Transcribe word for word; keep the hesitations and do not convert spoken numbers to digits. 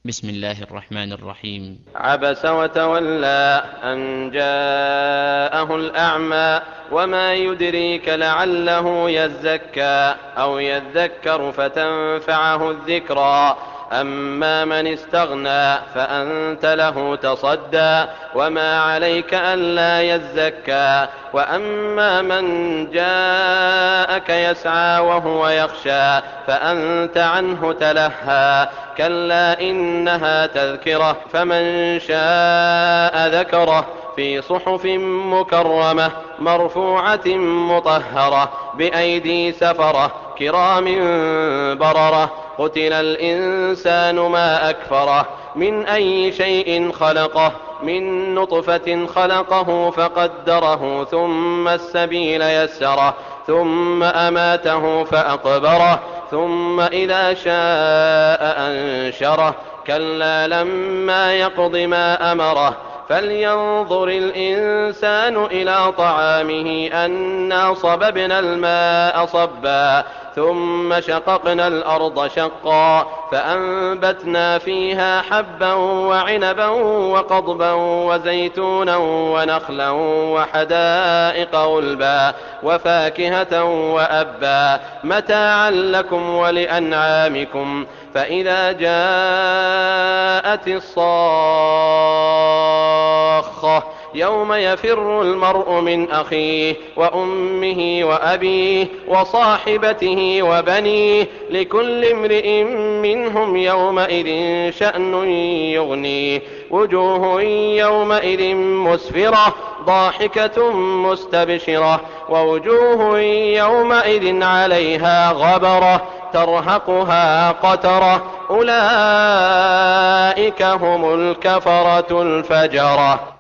بسم الله الرحمن الرحيم. عبس وتولى أن جاءه الأعمى وما يدريك لعله يزكى أو يذكر فتنفعه الذكرى. أما من استغنى فأنت له تصدى وما عليك ألا يزكى. وأما من جاءك يسعى وهو يخشى فأنت عنه تلهى. كلا إنها تذكرة فمن شاء ذكره في صحف مكرمة مرفوعة مطهرة بأيدي سفرة كرام بررة. قتل الإنسان ما أكفره من أي شيء خلقه من نطفة خلقه فقدره ثم السبيل يسره ثم أماته فأقبره ثم إذا شاء أنشره. كلا لما يقض ما أمره فلينظر الإنسان إلى طعامه أنا صببنا الماء صبا ثم شققنا الأرض شقا فأنبتنا فيها حبا وعنبا وقضبا وزيتونا ونخلا وحدائق غلبا وفاكهة وأبا متاعا لكم ولأنعامكم. فإذا جاءت الصاخة يوم يفر المرء من أخيه وأمه وأبيه وصاحبته وبنيه لكل امرئ منهم يومئذ شأن يغنيه. وجوه يومئذ مسفرة ضاحكة مستبشرة ووجوه يومئذ عليها غبرة ترهقها قترة أولئك هم الكفرة الفجرة.